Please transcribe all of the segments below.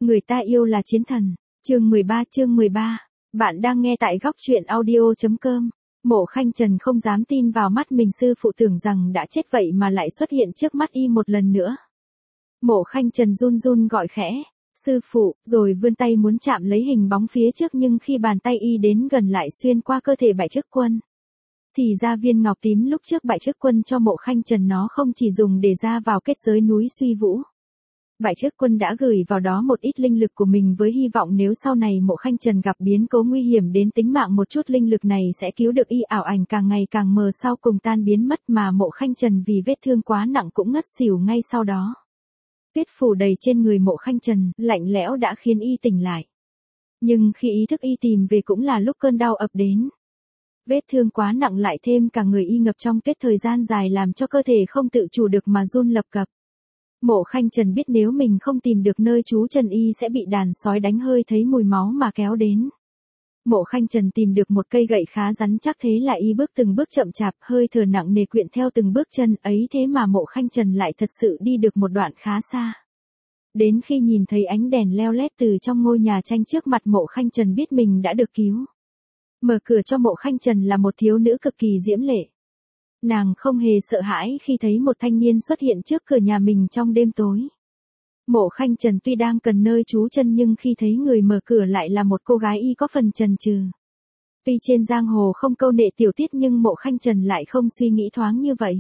Người ta yêu là chiến thần. Chương 13. Bạn đang nghe tại góc truyện audio.com. Mộ Khanh Trần không dám tin vào mắt mình, sư phụ tưởng rằng đã chết vậy mà lại xuất hiện trước mắt y một lần nữa. Mộ Khanh Trần run run gọi khẽ, sư phụ, rồi vươn tay muốn chạm lấy hình bóng phía trước, nhưng khi bàn tay y đến gần lại xuyên qua cơ thể Bạch Trước Quân. Thì ra viên ngọc tím lúc trước Bạch Trước Quân cho Mộ Khanh Trần nó không chỉ dùng để ra vào kết giới núi Suy Vũ. Bạch Trước Quân đã gửi vào đó một ít linh lực của mình với hy vọng nếu sau này Mộ Khanh Trần gặp biến cố nguy hiểm đến tính mạng, một chút linh lực này sẽ cứu được y. Ảo ảnh càng ngày càng mờ, sau cùng tan biến mất, mà Mộ Khanh Trần vì vết thương quá nặng cũng ngất xỉu ngay sau đó. Tuyết phủ đầy trên người Mộ Khanh Trần, lạnh lẽo đã khiến y tỉnh lại. Nhưng khi ý thức y tìm về cũng là lúc cơn đau ập đến. Vết thương quá nặng lại thêm cả người y ngập trong tuyết thời gian dài làm cho cơ thể không tự chủ được mà run lập cập. Mộ Khanh Trần biết nếu mình không tìm được nơi trú chân y sẽ bị đàn sói đánh, hơi thấy mùi máu mà kéo đến. Mộ Khanh Trần tìm được một cây gậy khá rắn chắc, thế là y bước từng bước chậm chạp, hơi thở nặng nề quyện theo từng bước chân ấy, thế mà Mộ Khanh Trần lại thật sự đi được một đoạn khá xa. Đến khi nhìn thấy ánh đèn leo lét từ trong ngôi nhà tranh trước mặt, Mộ Khanh Trần biết mình đã được cứu. Mở cửa cho Mộ Khanh Trần là một thiếu nữ cực kỳ diễm lệ. Nàng không hề sợ hãi khi thấy một thanh niên xuất hiện trước cửa nhà mình trong đêm tối. Mộ Khanh Trần tuy đang cần nơi trú chân nhưng khi thấy người mở cửa lại là một cô gái, y có phần chần chừ. Tuy trên giang hồ không câu nệ tiểu tiết nhưng Mộ Khanh Trần lại không suy nghĩ thoáng như vậy.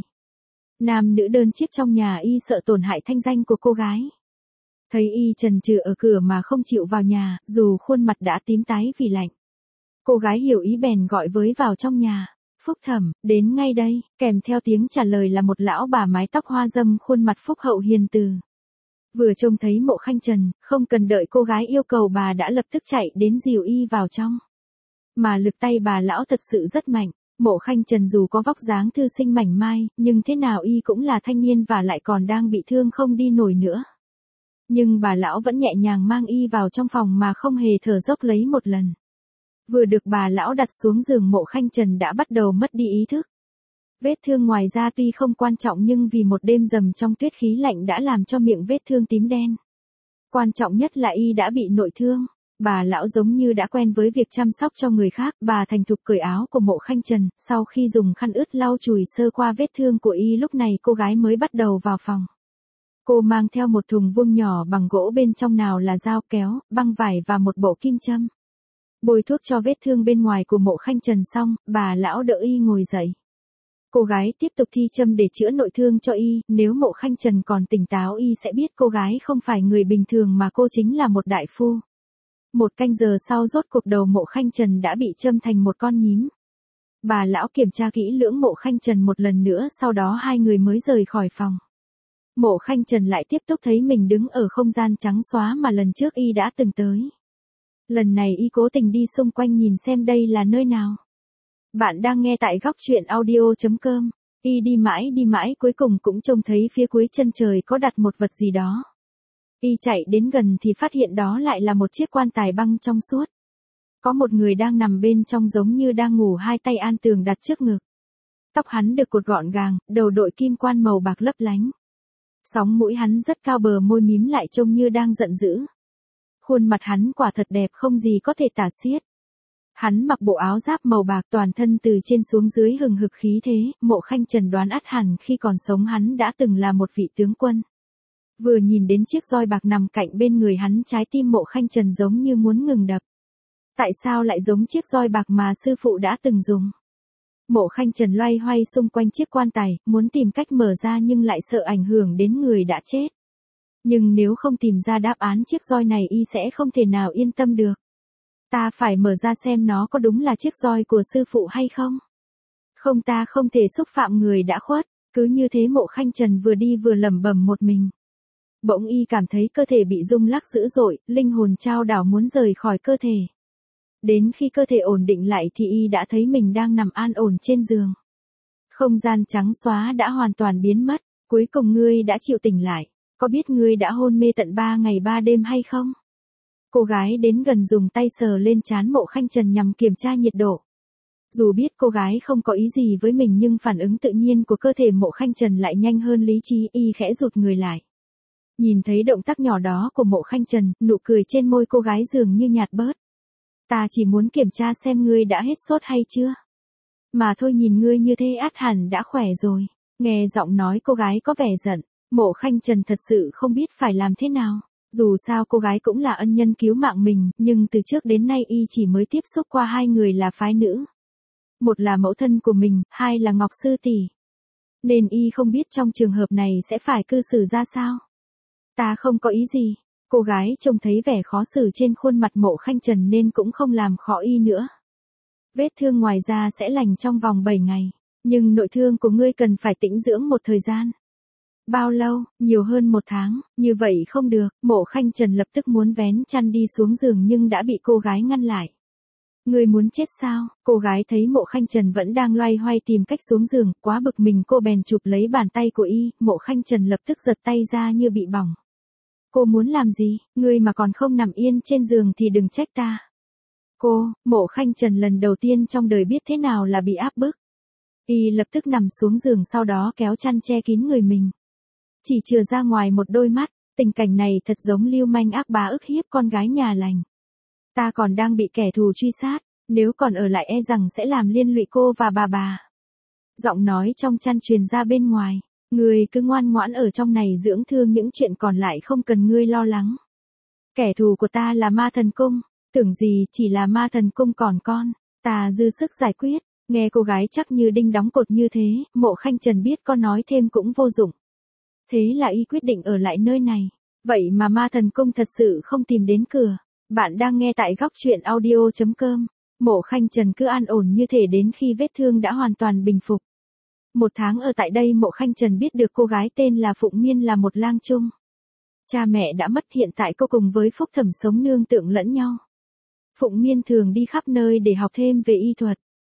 Nam nữ đơn chiếc trong nhà, y sợ tổn hại thanh danh của cô gái. Thấy y chần chừ ở cửa mà không chịu vào nhà, dù khuôn mặt đã tím tái vì lạnh. Cô gái hiểu ý bèn gọi với vào trong nhà. Phúc Thẩm, đến ngay đây, kèm theo tiếng trả lời là một lão bà mái tóc hoa râm, khuôn mặt phúc hậu hiền từ. Vừa trông thấy Mộ Khanh Trần, không cần đợi cô gái yêu cầu, bà đã lập tức chạy đến dìu y vào trong. Mà lực tay bà lão thật sự rất mạnh. Mộ Khanh Trần dù có vóc dáng thư sinh mảnh mai, nhưng thế nào y cũng là thanh niên và lại còn đang bị thương không đi nổi nữa. Nhưng bà lão vẫn nhẹ nhàng mang y vào trong phòng mà không hề thở dốc lấy một lần. Vừa được bà lão đặt xuống giường, Mộ Khanh Trần đã bắt đầu mất đi ý thức. Vết thương ngoài da tuy không quan trọng nhưng vì một đêm dầm trong tuyết khí lạnh đã làm cho miệng vết thương tím đen. Quan trọng nhất là y đã bị nội thương. Bà lão giống như đã quen với việc chăm sóc cho người khác, bà thành thục cởi áo của Mộ Khanh Trần, sau khi dùng khăn ướt lau chùi sơ qua vết thương của y, lúc này cô gái mới bắt đầu vào phòng. Cô mang theo một thùng vuông nhỏ bằng gỗ, bên trong nào là dao kéo, băng vải và một bộ kim châm. Bôi thuốc cho vết thương bên ngoài của Mộ Khanh Trần xong, bà lão đỡ y ngồi dậy. Cô gái tiếp tục thi châm để chữa nội thương cho y, nếu Mộ Khanh Trần còn tỉnh táo y sẽ biết cô gái không phải người bình thường mà cô chính là một đại phu. Một canh giờ sau rốt cuộc đầu Mộ Khanh Trần đã bị châm thành một con nhím. Bà lão kiểm tra kỹ lưỡng Mộ Khanh Trần một lần nữa, sau đó hai người mới rời khỏi phòng. Mộ Khanh Trần lại tiếp tục thấy mình đứng ở không gian trắng xóa mà lần trước y đã từng tới. Lần này y cố tình đi xung quanh nhìn xem đây là nơi nào. Bạn đang nghe tại góc truyện audio.com. Y đi mãi cuối cùng cũng trông thấy phía cuối chân trời có đặt một vật gì đó. Y chạy đến gần thì phát hiện đó lại là một chiếc quan tài băng trong suốt. Có một người đang nằm bên trong giống như đang ngủ, hai tay an tường đặt trước ngực. Tóc hắn được cột gọn gàng, đầu đội kim quan màu bạc lấp lánh. Sóng mũi hắn rất cao, bờ môi mím lại trông như đang giận dữ. Khuôn mặt hắn quả thật đẹp không gì có thể tả xiết. Hắn mặc bộ áo giáp màu bạc, toàn thân từ trên xuống dưới hừng hực khí thế. Mộ Khanh Trần đoán ắt hẳn khi còn sống hắn đã từng là một vị tướng quân. Vừa nhìn đến chiếc roi bạc nằm cạnh bên người hắn, trái tim Mộ Khanh Trần giống như muốn ngừng đập. Tại sao lại giống chiếc roi bạc mà sư phụ đã từng dùng? Mộ Khanh Trần loay hoay xung quanh chiếc quan tài, muốn tìm cách mở ra nhưng lại sợ ảnh hưởng đến người đã chết. Nhưng nếu không tìm ra đáp án chiếc roi này y sẽ không thể nào yên tâm được. Ta phải mở ra xem nó có đúng là chiếc roi của sư phụ hay không. Không, ta không thể xúc phạm người đã khuất. Cứ như thế Mộ Khanh Trần vừa đi vừa lẩm bẩm một mình. Bỗng y cảm thấy cơ thể bị rung lắc dữ dội, linh hồn chao đảo muốn rời khỏi cơ thể. Đến khi cơ thể ổn định lại thì y đã thấy mình đang nằm an ổn trên giường. Không gian trắng xóa đã hoàn toàn biến mất, cuối cùng ngươi đã chịu tỉnh lại. Có biết ngươi đã hôn mê tận 3 ngày 3 đêm hay không? Cô gái đến gần dùng tay sờ lên trán Mộ Khanh Trần nhằm kiểm tra nhiệt độ. Dù biết cô gái không có ý gì với mình nhưng phản ứng tự nhiên của cơ thể Mộ Khanh Trần lại nhanh hơn lý trí, y khẽ rụt người lại. Nhìn thấy động tác nhỏ đó của Mộ Khanh Trần, nụ cười trên môi cô gái dường như nhạt bớt. Ta chỉ muốn kiểm tra xem ngươi đã hết sốt hay chưa. Mà thôi, nhìn ngươi như thế ắt hẳn đã khỏe rồi. Nghe giọng nói cô gái có vẻ giận, Mộ Khanh Trần thật sự không biết phải làm thế nào. Dù sao cô gái cũng là ân nhân cứu mạng mình, nhưng từ trước đến nay y chỉ mới tiếp xúc qua hai người là phái nữ. Một là mẫu thân của mình, hai là Ngọc Sư tỷ. Nên y không biết trong trường hợp này sẽ phải cư xử ra sao. Ta không có ý gì. Cô gái trông thấy vẻ khó xử trên khuôn mặt Mộ Khanh Trần nên cũng không làm khó y nữa. Vết thương ngoài da sẽ lành trong vòng 7 ngày. Nhưng nội thương của ngươi cần phải tĩnh dưỡng một thời gian. Bao lâu? Nhiều hơn 1 tháng. Như vậy không được. Mộ Khanh Trần lập tức muốn vén chăn đi xuống giường nhưng đã bị cô gái ngăn lại. Ngươi muốn chết sao? Cô gái thấy Mộ Khanh Trần vẫn đang loay hoay tìm cách xuống giường, quá bực mình cô bèn chụp lấy bàn tay của y. Mộ Khanh Trần lập tức giật tay ra như bị bỏng. Cô muốn làm gì? Ngươi mà còn không nằm yên trên giường thì đừng trách ta. Mộ Khanh Trần lần đầu tiên trong đời biết thế nào là bị áp bức. Y lập tức nằm xuống giường, sau đó kéo chăn che kín người mình. Chỉ chừa ra ngoài một đôi mắt, tình cảnh này thật giống lưu manh ác bá ức hiếp con gái nhà lành. Ta còn đang bị kẻ thù truy sát, nếu còn ở lại e rằng sẽ làm liên lụy cô và bà. Giọng nói trong chăn truyền ra bên ngoài, ngươi cứ ngoan ngoãn ở trong này dưỡng thương, những chuyện còn lại không cần ngươi lo lắng. Kẻ thù của ta là Ma Thần Cung, tưởng gì chỉ là Ma Thần Cung còn con, ta dư sức giải quyết. Nghe cô gái chắc như đinh đóng cột như thế, Mộ Khanh Trần biết có nói thêm cũng vô dụng. Thế là y quyết định ở lại nơi này. Vậy mà Ma Thần Cung thật sự không tìm đến cửa. Bạn đang nghe tại góc truyện audio.com. Mộ Khanh Trần cứ an ổn như thể đến khi vết thương đã hoàn toàn bình phục. 1 tháng ở tại đây, Mộ Khanh Trần biết được cô gái tên là Phụng Miên là một lang chung. Cha mẹ đã mất, hiện tại cô cùng với Phúc Thẩm sống nương tựa lẫn nhau. Phụng Miên thường đi khắp nơi để học thêm về y thuật.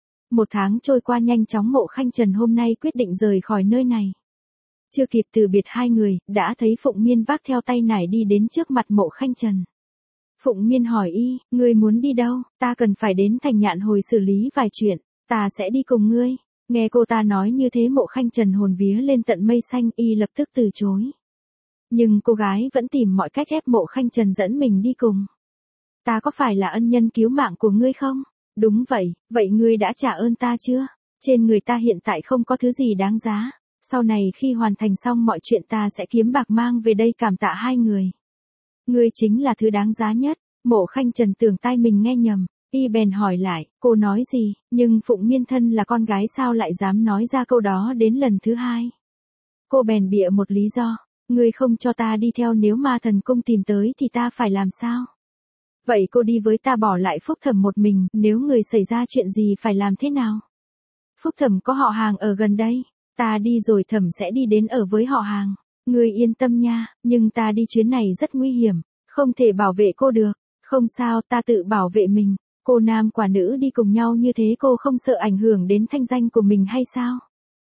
1 tháng trôi qua nhanh chóng, Mộ Khanh Trần hôm nay quyết định rời khỏi nơi này. Chưa kịp từ biệt hai người, đã thấy Phụng Miên vác theo tay nải đi đến trước mặt Mộ Khanh Trần. Phụng Miên hỏi y, ngươi muốn đi đâu? Ta cần phải đến Thành Nhạn Hồi xử lý vài chuyện, ta sẽ đi cùng ngươi. Nghe cô ta nói như thế, Mộ Khanh Trần hồn vía lên tận mây xanh, y lập tức từ chối. Nhưng cô gái vẫn tìm mọi cách ép Mộ Khanh Trần dẫn mình đi cùng. Ta có phải là ân nhân cứu mạng của ngươi không? Đúng vậy, vậy ngươi đã trả ơn ta chưa? Trên người ta hiện tại không có thứ gì đáng giá. Sau này khi hoàn thành xong mọi chuyện ta sẽ kiếm bạc mang về đây cảm tạ hai người. Ngươi chính là thứ đáng giá nhất. Mộ Khanh Trần tưởng tai mình nghe nhầm, y bèn hỏi lại, cô nói gì? Nhưng Phụng Miên thân là con gái sao lại dám nói ra câu đó đến lần thứ hai? Cô bèn bịa một lý do, ngươi không cho ta đi theo, nếu Ma Thần Cung tìm tới thì ta phải làm sao? Vậy cô đi với ta, bỏ lại Phúc Thẩm một mình, nếu người xảy ra chuyện gì phải làm thế nào? Phúc Thẩm có họ hàng ở gần đây, ta đi rồi Thẩm sẽ đi đến ở với họ hàng. Ngươi yên tâm nha, nhưng ta đi chuyến này rất nguy hiểm, không thể bảo vệ cô được. Không sao, ta tự bảo vệ mình. Cô nam quả nữ đi cùng nhau như thế, cô không sợ ảnh hưởng đến thanh danh của mình hay sao?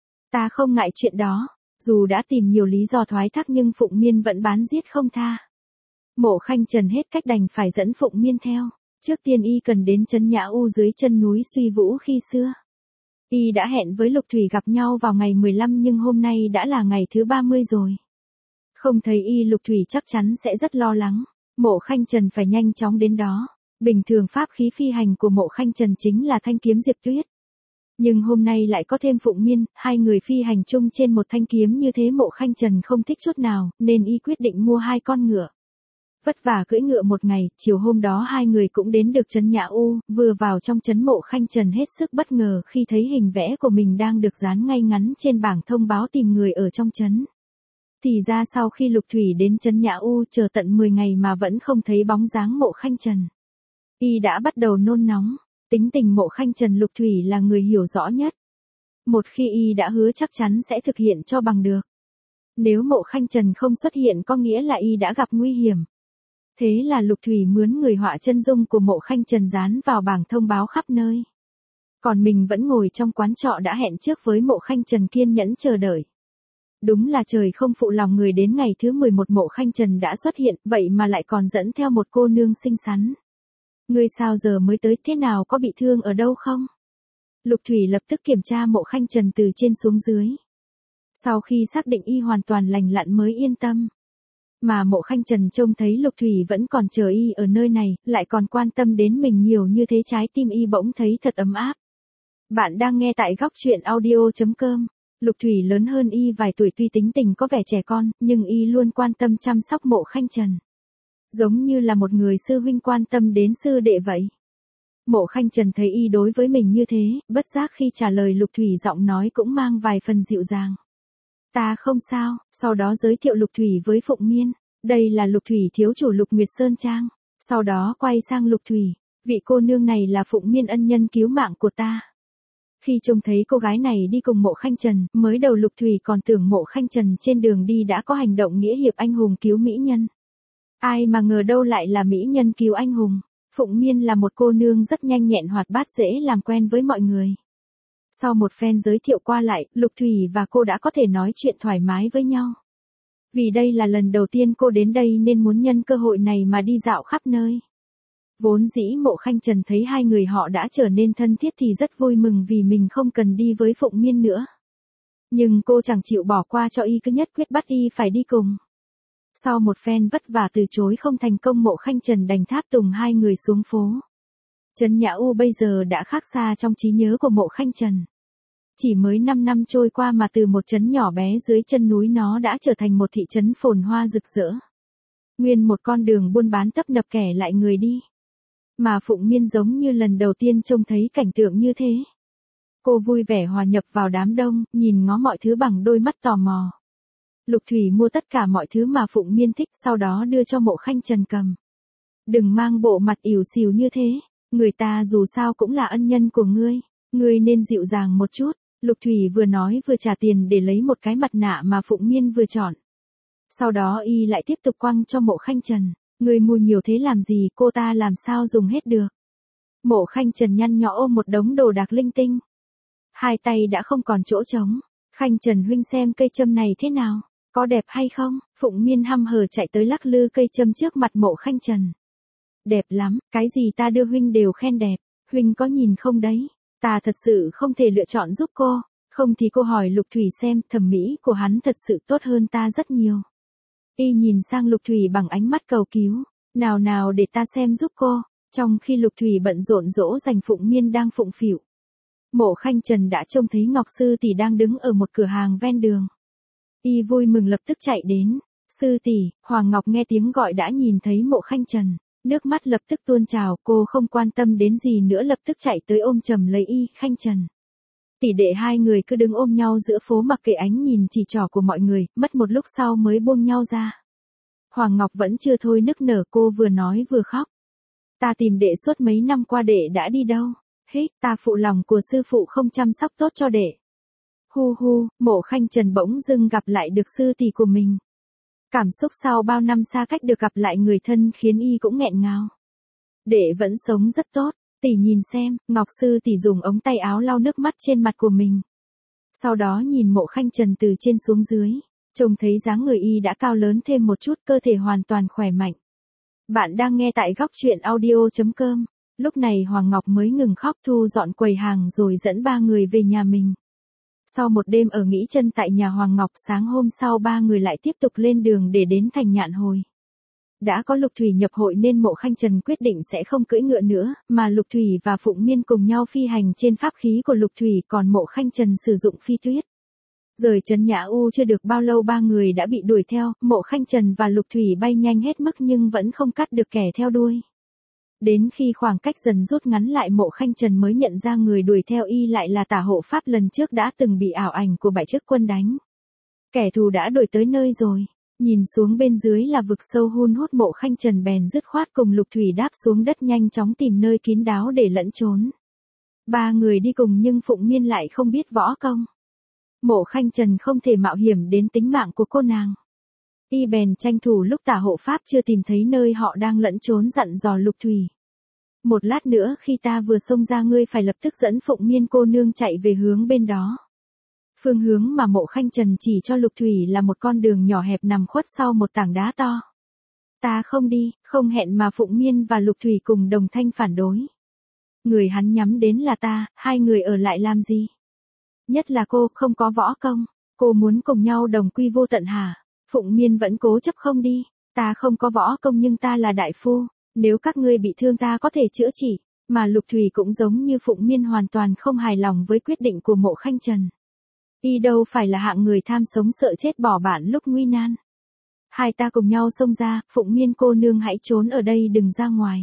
Ta không ngại chuyện đó. Dù đã tìm nhiều lý do thoái thác nhưng Phụng Miên vẫn bám giết không tha. Mộ Khanh Trần hết cách đành phải dẫn Phụng Miên theo. Trước tiên y cần đến trấn Nhã U dưới chân núi Suy Vũ khi xưa. Y đã hẹn với Lục Thủy gặp nhau vào ngày 15 nhưng hôm nay đã là ngày thứ 30 rồi. Không thấy y, Lục Thủy chắc chắn sẽ rất lo lắng. Mộ Khanh Trần phải nhanh chóng đến đó. Bình thường pháp khí phi hành của Mộ Khanh Trần chính là thanh kiếm Diệp Tuyết. Nhưng hôm nay lại có thêm Phụng Miên, hai người phi hành chung trên một thanh kiếm như thế, Mộ Khanh Trần không thích chút nào, nên y quyết định mua 2 con ngựa. Vất vả cưỡi ngựa một ngày, chiều hôm đó hai người cũng đến được trấn Nhã U. Vừa vào trong trấn, Mộ Khanh Trần hết sức bất ngờ khi thấy hình vẽ của mình đang được dán ngay ngắn trên bảng thông báo tìm người ở trong trấn. Thì ra sau khi Lục Thủy đến trấn Nhã U chờ tận 10 ngày mà vẫn không thấy bóng dáng Mộ Khanh Trần. Y đã bắt đầu nôn nóng. Tính tình Mộ Khanh Trần Lục Thủy là người hiểu rõ nhất. Một khi y đã hứa chắc chắn sẽ thực hiện cho bằng được. Nếu Mộ Khanh Trần không xuất hiện có nghĩa là y đã gặp nguy hiểm. Thế là Lục Thủy mướn người họa chân dung của Mộ Khanh Trần dán vào bảng thông báo khắp nơi. Còn mình vẫn ngồi trong quán trọ đã hẹn trước với Mộ Khanh Trần kiên nhẫn chờ đợi. Đúng là trời không phụ lòng người, đến ngày thứ 11 Mộ Khanh Trần đã xuất hiện, vậy mà lại còn dẫn theo một cô nương xinh xắn. Ngươi sao giờ mới tới, thế nào, có bị thương ở đâu không? Lục Thủy lập tức kiểm tra Mộ Khanh Trần từ trên xuống dưới. Sau khi xác định y hoàn toàn lành lặn mới yên tâm. Mà Mộ Khanh Trần trông thấy Lục Thủy vẫn còn chờ y ở nơi này, lại còn quan tâm đến mình nhiều như thế, trái tim y bỗng thấy thật ấm áp. Bạn đang nghe tại góc truyện audio.com. Lục Thủy lớn hơn y vài tuổi, tuy tính tình có vẻ trẻ con, nhưng y luôn quan tâm chăm sóc Mộ Khanh Trần. Giống như là một người sư huynh quan tâm đến sư đệ vậy. Mộ Khanh Trần thấy y đối với mình như thế, bất giác khi trả lời Lục Thủy giọng nói cũng mang vài phần dịu dàng. Ta không sao, sau đó giới thiệu Lục Thủy với Phụng Miên. Đây là Lục Thủy thiếu chủ Lục Nguyệt Sơn Trang. Sau đó quay sang Lục Thủy, vị cô nương này là Phụng Miên ân nhân cứu mạng của ta. Khi trông thấy cô gái này đi cùng Mộ Khanh Trần, mới đầu Lục Thủy còn tưởng Mộ Khanh Trần trên đường đi đã có hành động nghĩa hiệp anh hùng cứu mỹ nhân. Ai mà ngờ đâu lại là mỹ nhân cứu anh hùng. Phụng Miên là một cô nương rất nhanh nhẹn hoạt bát, dễ làm quen với mọi người. Sau một phen giới thiệu qua lại, Lục Thủy và cô đã có thể nói chuyện thoải mái với nhau. Vì đây là lần đầu tiên cô đến đây nên muốn nhân cơ hội này mà đi dạo khắp nơi. Vốn dĩ Mộ Khanh Trần thấy hai người họ đã trở nên thân thiết thì rất vui mừng vì mình không cần đi với Phụng Miên nữa. Nhưng cô chẳng chịu bỏ qua cho y, cứ nhất quyết bắt y phải đi cùng. Sau một phen vất vả từ chối không thành công, Mộ Khanh Trần đành tháp tùng hai người xuống phố. Trấn Nhã U bây giờ đã khác xa trong trí nhớ của Mộ Khanh Trần. Chỉ mới 5 năm trôi qua mà từ một trấn nhỏ bé dưới chân núi nó đã trở thành một thị trấn phồn hoa rực rỡ. Nguyên một con đường buôn bán tấp nập kẻ lại người đi. Mà Phụng Miên giống như lần đầu tiên trông thấy cảnh tượng như thế. Cô vui vẻ hòa nhập vào đám đông, nhìn ngó mọi thứ bằng đôi mắt tò mò. Lục Thủy mua tất cả mọi thứ mà Phụng Miên thích, sau đó đưa cho Mộ Khanh Trần cầm. Đừng mang bộ mặt ỉu xìu như thế, người ta dù sao cũng là ân nhân của ngươi nên dịu dàng một chút. Lục Thủy vừa nói vừa trả tiền để lấy một cái mặt nạ mà Phụng Miên vừa chọn. Sau đó y lại tiếp tục quăng cho Mộ Khanh Trần. Ngươi mua nhiều thế làm gì, cô ta làm sao dùng hết được. Mộ Khanh Trần nhăn nhó ôm một đống đồ đạc linh tinh. Hai tay đã không còn chỗ trống. Khanh Trần huynh xem cây châm này thế nào, có đẹp hay không? Phụng Miên hăm hở chạy tới lắc lư cây châm trước mặt Mộ Khanh Trần. Đẹp lắm, cái gì ta đưa huynh đều khen đẹp, huynh có nhìn không đấy? Ta thật sự không thể lựa chọn giúp cô, không thì cô hỏi Lục Thủy xem, thẩm mỹ của hắn thật sự tốt hơn ta rất nhiều. Y nhìn sang Lục Thủy bằng ánh mắt cầu cứu, nào để ta xem giúp cô, trong khi Lục Thủy bận rộn dỗ dành Phụng Miên đang phụng phịu. Mộ Khanh Trần đã trông thấy Ngọc sư tỷ đang đứng ở một cửa hàng ven đường. Y vui mừng lập tức chạy đến. Sư tỷ, Hoàng Ngọc nghe tiếng gọi đã nhìn thấy Mộ Khanh Trần, nước mắt lập tức tuôn trào, cô không quan tâm đến gì nữa lập tức chạy tới ôm chầm lấy y. Khanh Trần. Tỷ đệ hai người cứ đứng ôm nhau giữa phố mặc kệ ánh nhìn chỉ trỏ của mọi người, mất một lúc sau mới buông nhau ra. Hoàng Ngọc vẫn chưa thôi nức nở, cô vừa nói vừa khóc. Ta tìm đệ suốt mấy năm qua, đệ đã đi đâu? Hít, ta phụ lòng của sư phụ không chăm sóc tốt cho đệ. Hu hu, Mộ Khanh Trần bỗng dưng gặp lại được sư tỷ của mình. Cảm xúc sau bao năm xa cách được gặp lại người thân khiến y cũng nghẹn ngào. Đệ vẫn sống rất tốt, tỷ nhìn xem. Ngọc sư tỷ dùng ống tay áo lau nước mắt trên mặt của mình. Sau đó nhìn Mộ Khanh Trần từ trên xuống dưới, trông thấy dáng người y đã cao lớn thêm một chút, cơ thể hoàn toàn khỏe mạnh. Bạn đang nghe tại góc truyện audio.com. Lúc này Hoàng Ngọc mới ngừng khóc, thu dọn quầy hàng rồi dẫn ba người về nhà mình. Sau một đêm ở nghỉ chân tại nhà Hoàng Ngọc, sáng hôm sau ba người lại tiếp tục lên đường để đến thành Nhạn Hồi. Đã có Lục Thủy nhập hội nên Mộ Khanh Trần quyết định sẽ không cưỡi ngựa nữa, mà Lục Thủy và Phụng Miên cùng nhau phi hành trên pháp khí của Lục Thủy, còn Mộ Khanh Trần sử dụng phi tuyết. Rời trấn Nhã U chưa được bao lâu ba người đã bị đuổi theo, Mộ Khanh Trần và Lục Thủy bay nhanh hết mức nhưng vẫn không cắt được kẻ theo đuôi. Đến khi khoảng cách dần rút ngắn lại, Mộ Khanh Trần mới nhận ra người đuổi theo y lại là Tả Hộ Pháp lần trước đã từng bị ảo ảnh của Bạch Trước Quân đánh. Kẻ thù đã đuổi tới nơi rồi. Nhìn xuống bên dưới là vực sâu hun hút, Mộ Khanh Trần bèn dứt khoát cùng Lục Thủy đáp xuống đất nhanh chóng tìm nơi kín đáo để lẫn trốn. Ba người đi cùng nhưng Phụng Miên lại không biết võ công. Mộ Khanh Trần không thể mạo hiểm đến tính mạng của cô nàng. Y bèn tranh thủ lúc Tả Hộ Pháp chưa tìm thấy nơi họ đang lẫn trốn dặn dò Lục Thủy. Một lát nữa khi ta vừa xông ra, ngươi phải lập tức dẫn Phụng Miên cô nương chạy về hướng bên đó. Phương hướng mà Mộ Khanh Trần chỉ cho Lục Thủy là một con đường nhỏ hẹp nằm khuất sau một tảng đá to. Ta không đi, không hẹn mà Phụng Miên và Lục Thủy cùng đồng thanh phản đối. Người hắn nhắm đến là ta, hai người ở lại làm gì? Nhất là cô, không có võ công, cô muốn cùng nhau đồng quy vô tận hả? Phụng Miên vẫn cố chấp không đi. Ta không có võ công nhưng ta là đại phu, nếu các ngươi bị thương ta có thể chữa trị. Mà Lục Thủy cũng giống như Phụng Miên hoàn toàn không hài lòng với quyết định của Mộ Khanh Trần. Y đâu phải là hạng người tham sống sợ chết bỏ bạn lúc nguy nan. Hai ta cùng nhau xông ra, Phụng Miên cô nương hãy trốn ở đây đừng ra ngoài.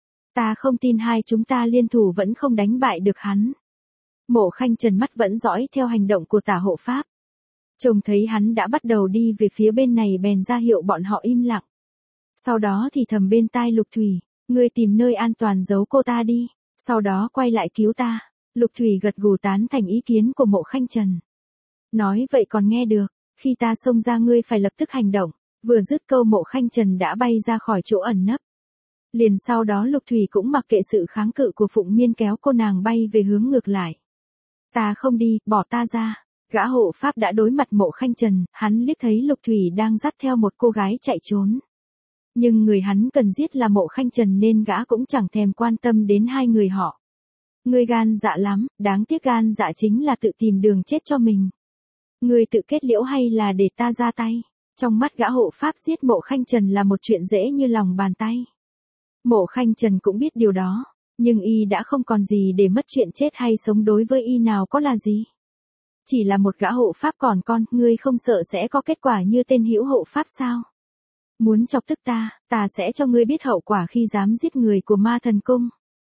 Ta không tin hai chúng ta liên thủ vẫn không đánh bại được hắn. Mộ Khanh Trần mắt vẫn dõi theo hành động của Tả hộ pháp. Trông thấy hắn đã bắt đầu đi về phía bên này bèn ra hiệu bọn họ im lặng. Sau đó thì thầm bên tai Lục Thủy, ngươi tìm nơi an toàn giấu cô ta đi, sau đó quay lại cứu ta. Lục Thủy gật gù tán thành ý kiến của Mộ Khanh Trần. Nói vậy còn nghe được, khi ta xông ra ngươi phải lập tức hành động. Vừa dứt câu Mộ Khanh Trần đã bay ra khỏi chỗ ẩn nấp. Liền sau đó Lục Thủy cũng mặc kệ sự kháng cự của Phụng Miên kéo cô nàng bay về hướng ngược lại. Ta không đi, bỏ ta ra. Gã hộ pháp đã đối mặt Mộ Khanh Trần, hắn liếc thấy Lục Thủy đang dắt theo một cô gái chạy trốn. Nhưng người hắn cần giết là Mộ Khanh Trần nên gã cũng chẳng thèm quan tâm đến hai người họ. Ngươi gan dạ lắm, đáng tiếc gan dạ chính là tự tìm đường chết cho mình. Ngươi tự kết liễu hay là để ta ra tay? Trong mắt gã hộ pháp giết Mộ Khanh Trần là một chuyện dễ như lòng bàn tay. Mộ Khanh Trần cũng biết điều đó, nhưng y đã không còn gì để mất chuyện chết hay sống đối với y nào có là gì. Chỉ là một gã hộ pháp còn con, ngươi không sợ sẽ có kết quả như tên hữu hộ pháp sao? Muốn chọc tức ta, ta sẽ cho ngươi biết hậu quả khi dám giết người của Ma Thần Cung.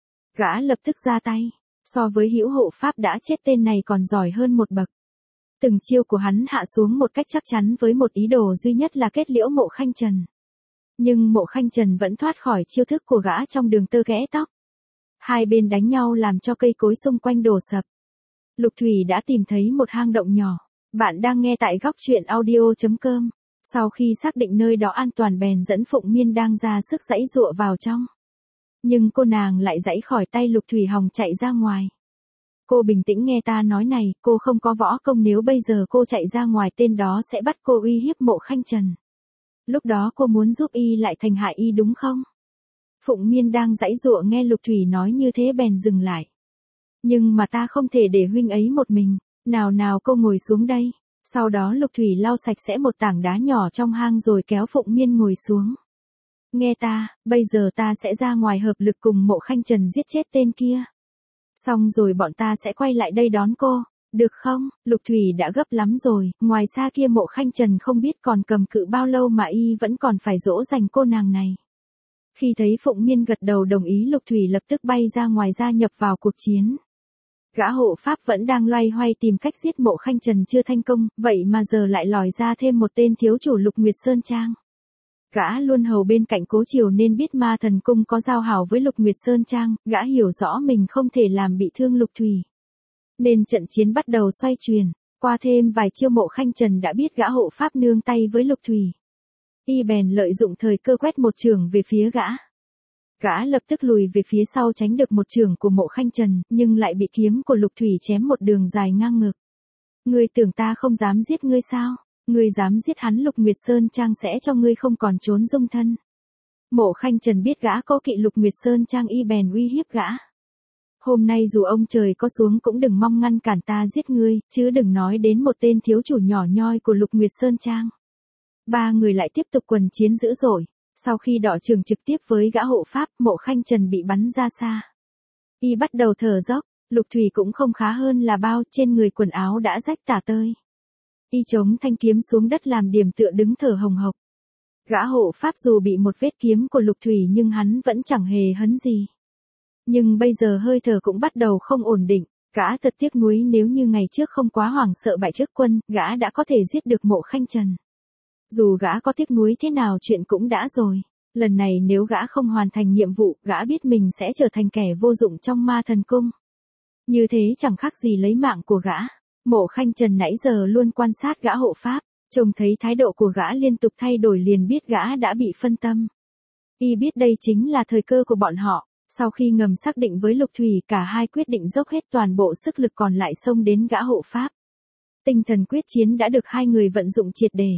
Gã lập tức ra tay, so với hữu hộ pháp đã chết tên này còn giỏi hơn một bậc. Từng chiêu của hắn hạ xuống một cách chắc chắn với một ý đồ duy nhất là kết liễu Mộ Khanh Trần. Nhưng Mộ Khanh Trần vẫn thoát khỏi chiêu thức của gã trong đường tơ ghẽ tóc. Hai bên đánh nhau làm cho cây cối xung quanh đổ sập. Lục Thủy đã tìm thấy một hang động nhỏ. Bạn đang nghe tại góc truyện audio.com. Sau khi xác định nơi đó an toàn bèn dẫn Phụng Miên đang ra sức giãy giụa vào trong. Nhưng cô nàng lại giãy khỏi tay Lục Thủy hòng chạy ra ngoài. Cô bình tĩnh nghe ta nói này, cô không có võ công nếu bây giờ cô chạy ra ngoài tên đó sẽ bắt cô uy hiếp Mộ Khanh Trần. Lúc đó cô muốn giúp y lại thành hại y đúng không? Phụng Miên đang giãy giụa nghe Lục Thủy nói như thế bèn dừng lại. Nhưng mà ta không thể để huynh ấy một mình, nào cô ngồi xuống đây. Sau đó Lục Thủy lau sạch sẽ một tảng đá nhỏ trong hang rồi kéo Phụng Miên ngồi xuống. Nghe ta, bây giờ ta sẽ ra ngoài hợp lực cùng Mộ Khanh Trần giết chết tên kia. Xong rồi bọn ta sẽ quay lại đây đón cô, được không? Lục Thủy đã gấp lắm rồi, ngoài xa kia Mộ Khanh Trần không biết còn cầm cự bao lâu mà y vẫn còn phải dỗ dành cô nàng này. Khi thấy Phụng Miên gật đầu đồng ý Lục Thủy lập tức bay ra ngoài gia nhập vào cuộc chiến. Gã hộ pháp vẫn đang loay hoay tìm cách giết Mộ Khanh Trần chưa thành công, vậy mà giờ lại lòi ra thêm một tên thiếu chủ Lục Nguyệt Sơn Trang. Gã luôn hầu bên cạnh Cố Triều nên biết Ma Thần Cung có giao hảo với Lục Nguyệt Sơn Trang, gã hiểu rõ mình không thể làm bị thương Lục Thủy. Nên trận chiến bắt đầu xoay chuyển, qua thêm vài chiêu Mộ Khanh Trần đã biết gã hộ pháp nương tay với Lục Thủy. Y bèn lợi dụng thời cơ quét một chưởng về phía gã. Gã lập tức lùi về phía sau tránh được một chưởng của Mộ Khanh Trần, nhưng lại bị kiếm của Lục Thủy chém một đường dài ngang ngực. Ngươi tưởng ta không dám giết ngươi sao? Ngươi dám giết hắn Lục Nguyệt Sơn Trang sẽ cho ngươi không còn trốn dung thân. Mộ Khanh Trần biết gã có kỵ Lục Nguyệt Sơn Trang y bèn uy hiếp gã. Hôm nay dù ông trời có xuống cũng đừng mong ngăn cản ta giết ngươi, chứ đừng nói đến một tên thiếu chủ nhỏ nhoi của Lục Nguyệt Sơn Trang. Ba người lại tiếp tục quần chiến dữ dội. Sau khi đọ trường trực tiếp với gã hộ pháp, Mộ Khanh Trần bị bắn ra xa. Y bắt đầu thở dốc, Lục Thủy cũng không khá hơn là bao, trên người quần áo đã rách tả tơi. Y chống thanh kiếm xuống đất làm điểm tựa đứng thở hồng hộc. Gã hộ pháp dù bị một vết kiếm của Lục Thủy nhưng hắn vẫn chẳng hề hấn gì. Nhưng bây giờ hơi thở cũng bắt đầu không ổn định, gã thật tiếc nuối nếu như ngày trước không quá hoảng sợ bại trước quân, gã đã có thể giết được Mộ Khanh Trần. Dù gã có tiếc nuối thế nào chuyện cũng đã rồi. Lần này nếu gã không hoàn thành nhiệm vụ, gã biết mình sẽ trở thành kẻ vô dụng trong Ma Thần Cung. Như thế chẳng khác gì lấy mạng của gã. Mộ Khanh Trần nãy giờ luôn quan sát gã hộ pháp, trông thấy thái độ của gã liên tục thay đổi liền biết gã đã bị phân tâm. Y biết đây chính là thời cơ của bọn họ. Sau khi ngầm xác định với Lục Thủy, cả hai quyết định dốc hết toàn bộ sức lực còn lại xông đến gã hộ pháp. Tinh thần quyết chiến đã được hai người vận dụng triệt để.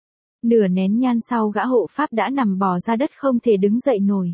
Nửa nén nhang sau gã hộ pháp đã nằm bò ra đất không thể đứng dậy nổi.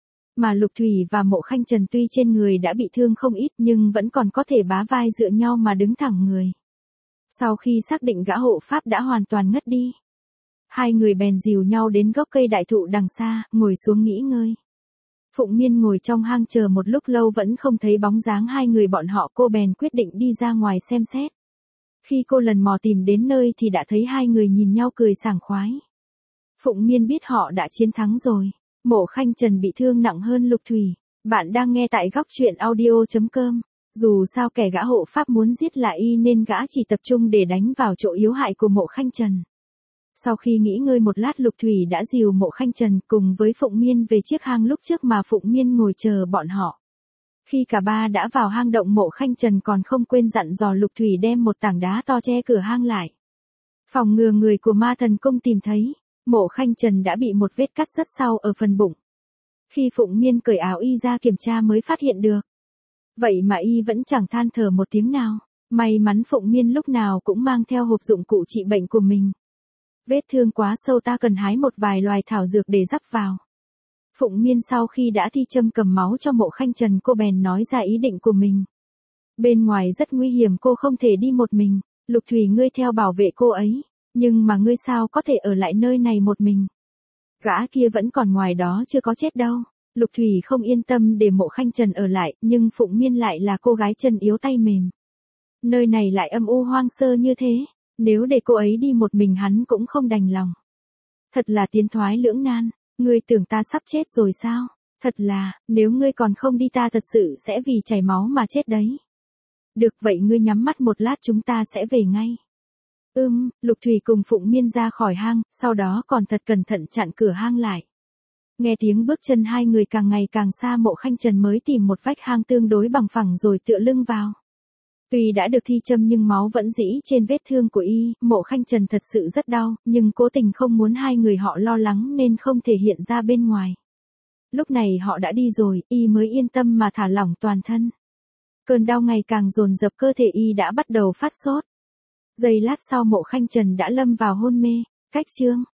Mà Lục Thủy và Mộ Khanh Trần tuy trên người đã bị thương không ít nhưng vẫn còn có thể bá vai dựa nhau mà đứng thẳng người. Sau khi xác định gã hộ pháp đã hoàn toàn ngất đi, Hai người bèn dìu nhau đến gốc cây đại thụ đằng xa, ngồi xuống nghỉ ngơi. Phụng Miên ngồi trong hang chờ một lúc lâu vẫn không thấy bóng dáng hai người bọn họ, cô bèn quyết định đi ra ngoài xem xét. Khi cô lần mò tìm đến nơi thì đã thấy hai người nhìn nhau cười sảng khoái. Phụng Miên biết họ đã chiến thắng rồi. Mộ Khanh Trần bị thương nặng hơn Lục Thủy. Bạn đang nghe tại góc truyện audio.com. Dù sao kẻ gã hộ pháp muốn giết lại y nên gã chỉ tập trung để đánh vào chỗ yếu hại của Mộ Khanh Trần. Sau khi nghỉ ngơi một lát, Lục Thủy đã dìu Mộ Khanh Trần cùng với Phụng Miên về chiếc hang lúc trước mà Phụng Miên ngồi chờ bọn họ. Khi cả ba đã vào hang động, Mộ Khanh Trần còn không quên dặn dò Lục Thủy đem một tảng đá to che cửa hang lại. Phòng ngừa người của Ma Thần Cung tìm thấy, Mộ Khanh Trần đã bị một vết cắt rất sâu ở phần bụng. Khi Phụng Miên cởi áo y ra kiểm tra mới phát hiện được. Vậy mà y vẫn chẳng than thở một tiếng nào. May mắn Phụng Miên lúc nào cũng mang theo hộp dụng cụ trị bệnh của mình. Vết thương quá sâu, ta cần hái một vài loài thảo dược để rắc vào. Phụng Miên sau khi đã thi châm cầm máu cho Mộ Khanh Trần, cô bèn nói ra ý định của mình. Bên ngoài rất nguy hiểm, cô không thể đi một mình. Lục Thủy, ngươi theo bảo vệ cô ấy. Nhưng mà ngươi sao có thể ở lại nơi này một mình? Gã kia vẫn còn ngoài đó chưa có chết đâu. Lục Thủy không yên tâm để Mộ Khanh Trần ở lại, nhưng Phụng Miên lại là cô gái chân yếu tay mềm. Nơi này lại âm u hoang sơ như thế, nếu để cô ấy đi một mình hắn cũng không đành lòng. Thật là tiến thoái lưỡng nan, ngươi tưởng ta sắp chết rồi sao? Thật là, nếu ngươi còn không đi ta thật sự sẽ vì chảy máu mà chết đấy. Được vậy, ngươi nhắm mắt một lát chúng ta sẽ về ngay. Lục Thủy cùng Phụng Miên ra khỏi hang, sau đó còn thật cẩn thận chặn cửa hang lại. Nghe tiếng bước chân hai người càng ngày càng xa, Mộ Khanh Trần mới tìm một vách hang tương đối bằng phẳng rồi tựa lưng vào. Tuy đã được thi châm nhưng máu vẫn rỉ trên vết thương của y, Mộ Khanh Trần thật sự rất đau, nhưng cố tình không muốn hai người họ lo lắng nên không thể hiện ra bên ngoài. Lúc này họ đã đi rồi, y mới yên tâm mà thả lỏng toàn thân. Cơn đau ngày càng dồn dập, cơ thể y đã bắt đầu phát sốt. Giây lát sau Mộ Khanh Trần đã lâm vào hôn mê. Cách chương